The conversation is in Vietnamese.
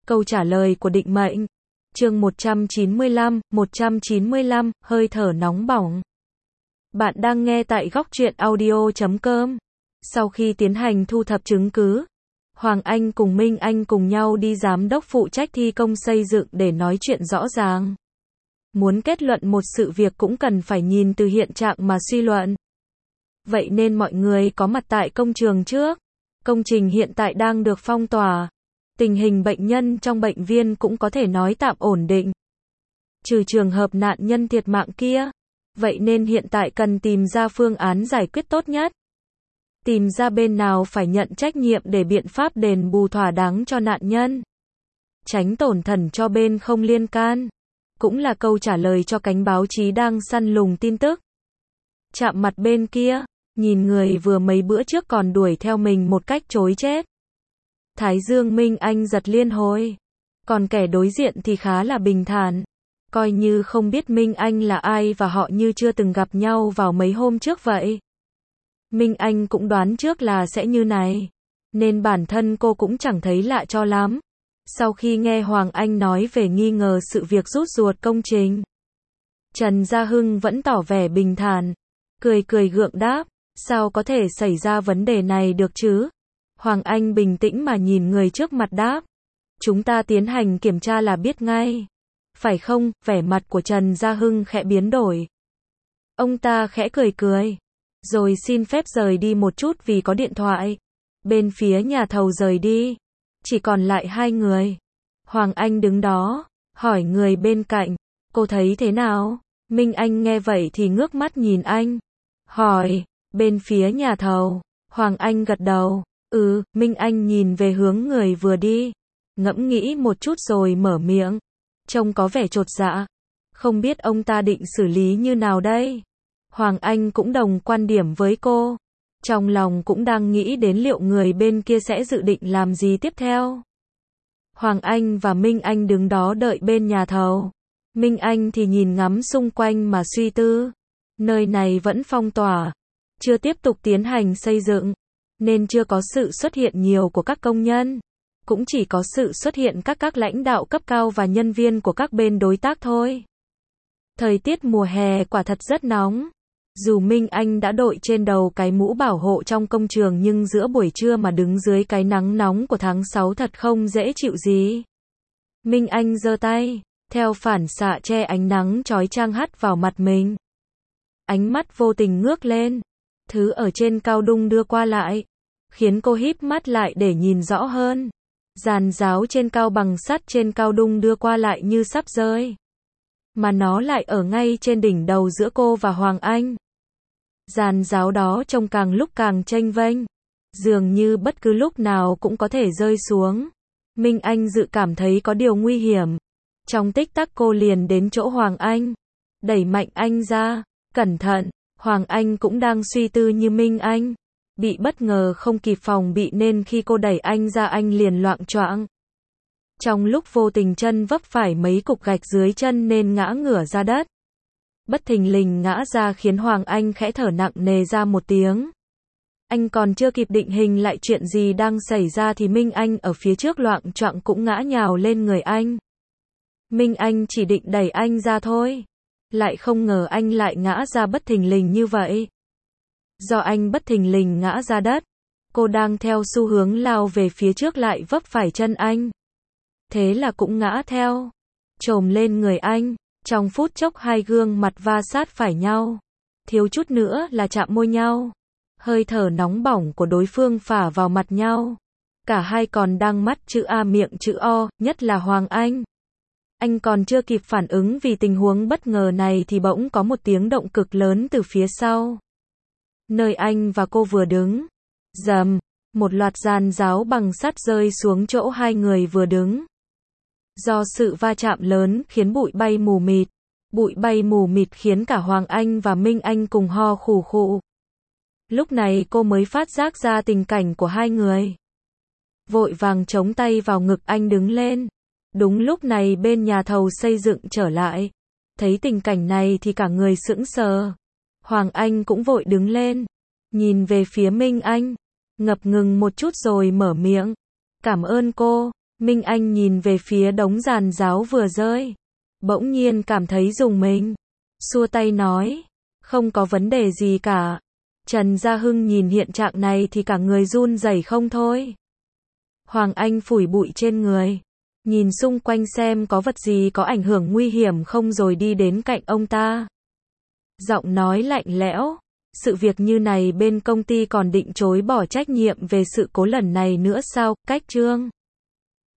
Câu trả lời của định mệnh. Chương 195, hơi thở nóng bỏng. Bạn đang nghe tại góc truyện audio.com. Sau khi tiến hành thu thập chứng cứ, Hoàng Anh cùng Minh Anh cùng nhau đi giám đốc phụ trách thi công xây dựng để nói chuyện rõ ràng. Muốn kết luận một sự việc cũng cần phải nhìn từ hiện trạng mà suy luận. Vậy nên mọi người có mặt tại công trường trước. Công trình hiện tại đang được phong tỏa. Tình hình bệnh nhân trong bệnh viện cũng có thể nói tạm ổn định. Trừ trường hợp nạn nhân thiệt mạng kia. Vậy nên hiện tại cần tìm ra phương án giải quyết tốt nhất. Tìm ra bên nào phải nhận trách nhiệm để biện pháp đền bù thỏa đáng cho nạn nhân. Tránh tổn thất cho bên không liên can. Cũng là câu trả lời cho cánh báo chí đang săn lùng tin tức. Chạm mặt bên kia, nhìn người vừa mấy bữa trước còn đuổi theo mình một cách trối chết. Thái dương Minh Anh giật liên hồi. Còn kẻ đối diện thì khá là bình thản. Coi như không biết Minh Anh là ai và họ như chưa từng gặp nhau vào mấy hôm trước vậy. Minh Anh cũng đoán trước là sẽ như này. Nên bản thân cô cũng chẳng thấy lạ cho lắm. Sau khi nghe Hoàng Anh nói về nghi ngờ sự việc rút ruột công trình, Trần Gia Hưng vẫn tỏ vẻ bình thản. Cười gượng đáp. Sao có thể xảy ra vấn đề này được chứ? Hoàng Anh bình tĩnh mà nhìn người trước mặt đáp. Chúng ta tiến hành kiểm tra là biết ngay. Phải không? Vẻ mặt của Trần Gia Hưng khẽ biến đổi. Ông ta khẽ cười. Rồi xin phép rời đi một chút vì có điện thoại. Bên phía nhà thầu rời đi. Chỉ còn lại hai người. Hoàng Anh đứng đó, hỏi người bên cạnh. Cô thấy thế nào? Minh Anh nghe vậy thì ngước mắt nhìn anh. Hỏi, bên phía nhà thầu. Hoàng Anh gật đầu. Minh Anh nhìn về hướng người vừa đi. Ngẫm nghĩ một chút rồi mở miệng. Trông có vẻ chột dạ. Không biết ông ta định xử lý như nào đây? Hoàng Anh cũng đồng quan điểm với cô. Trong lòng cũng đang nghĩ đến liệu người bên kia sẽ dự định làm gì tiếp theo. Hoàng Anh và Minh Anh đứng đó đợi bên nhà thầu. Minh Anh thì nhìn ngắm xung quanh mà suy tư. Nơi này vẫn phong tỏa. Chưa tiếp tục tiến hành xây dựng. Nên chưa có sự xuất hiện nhiều của các công nhân. Cũng chỉ có sự xuất hiện các lãnh đạo cấp cao và nhân viên của các bên đối tác thôi. Thời tiết mùa hè quả thật rất nóng. Dù Minh Anh đã đội trên đầu cái mũ bảo hộ trong công trường nhưng giữa buổi trưa mà đứng dưới cái nắng nóng của tháng 6 thật không dễ chịu gì. Minh Anh giơ tay, theo phản xạ che ánh nắng chói chang hắt vào mặt mình. Ánh mắt vô tình ngước lên. Thứ ở trên cao đung đưa qua lại, khiến cô híp mắt lại để nhìn rõ hơn. Giàn giáo trên cao bằng sắt trên cao đung đưa qua lại như sắp rơi. Mà nó lại ở ngay trên đỉnh đầu giữa cô và Hoàng Anh. Giàn giáo đó trông càng lúc càng chênh vênh. Dường như bất cứ lúc nào cũng có thể rơi xuống. Minh Anh dự cảm thấy có điều nguy hiểm. Trong tích tắc cô liền đến chỗ Hoàng Anh. Đẩy mạnh anh ra. Cẩn thận. Hoàng Anh cũng đang suy tư như Minh Anh. Bị bất ngờ không kịp phòng bị nên khi cô đẩy anh ra anh liền loạng choạng. Trong lúc vô tình chân vấp phải mấy cục gạch dưới chân nên ngã ngửa ra đất. Bất thình lình ngã ra khiến Hoàng Anh khẽ thở nặng nề ra một tiếng. Anh còn chưa kịp định hình lại chuyện gì đang xảy ra thì Minh Anh ở phía trước loạng choạng cũng ngã nhào lên người anh. Minh Anh chỉ định đẩy anh ra thôi. Lại không ngờ anh lại ngã ra bất thình lình như vậy. Do anh bất thình lình ngã ra đất, cô đang theo xu hướng lao về phía trước lại vấp phải chân anh. Thế là cũng ngã theo, chồm lên người anh. Trong phút chốc hai gương mặt va sát phải nhau. Thiếu chút nữa là chạm môi nhau. Hơi thở nóng bỏng của đối phương phả vào mặt nhau. Cả hai còn đang mắt chữ A miệng chữ O, nhất là Hoàng Anh. Anh còn chưa kịp phản ứng vì tình huống bất ngờ này thì bỗng có một tiếng động cực lớn từ phía sau. Nơi anh và cô vừa đứng. Rầm, một loạt giàn giáo bằng sắt rơi xuống chỗ hai người vừa đứng. Do sự va chạm lớn khiến bụi bay mù mịt. Bụi bay mù mịt khiến cả Hoàng Anh và Minh Anh cùng ho khù khụ. Lúc này cô mới phát giác ra tình cảnh của hai người. Vội vàng chống tay vào ngực anh đứng lên. Đúng lúc này bên nhà thầu xây dựng trở lại. Thấy tình cảnh này thì cả người sững sờ. Hoàng Anh cũng vội đứng lên. Nhìn về phía Minh Anh. Ngập ngừng một chút rồi mở miệng. Cảm ơn cô. Minh Anh nhìn về phía đống giàn giáo vừa rơi. Bỗng nhiên cảm thấy rùng mình. Xua tay nói. Không có vấn đề gì cả. Trần Gia Hưng nhìn hiện trạng này thì cả người run rẩy không thôi. Hoàng Anh phủi bụi trên người. Nhìn xung quanh xem có vật gì có ảnh hưởng nguy hiểm không rồi đi đến cạnh ông ta. Giọng nói lạnh lẽo. Sự việc như này bên công ty còn định chối bỏ trách nhiệm về sự cố lần này nữa sao, Cách Trương?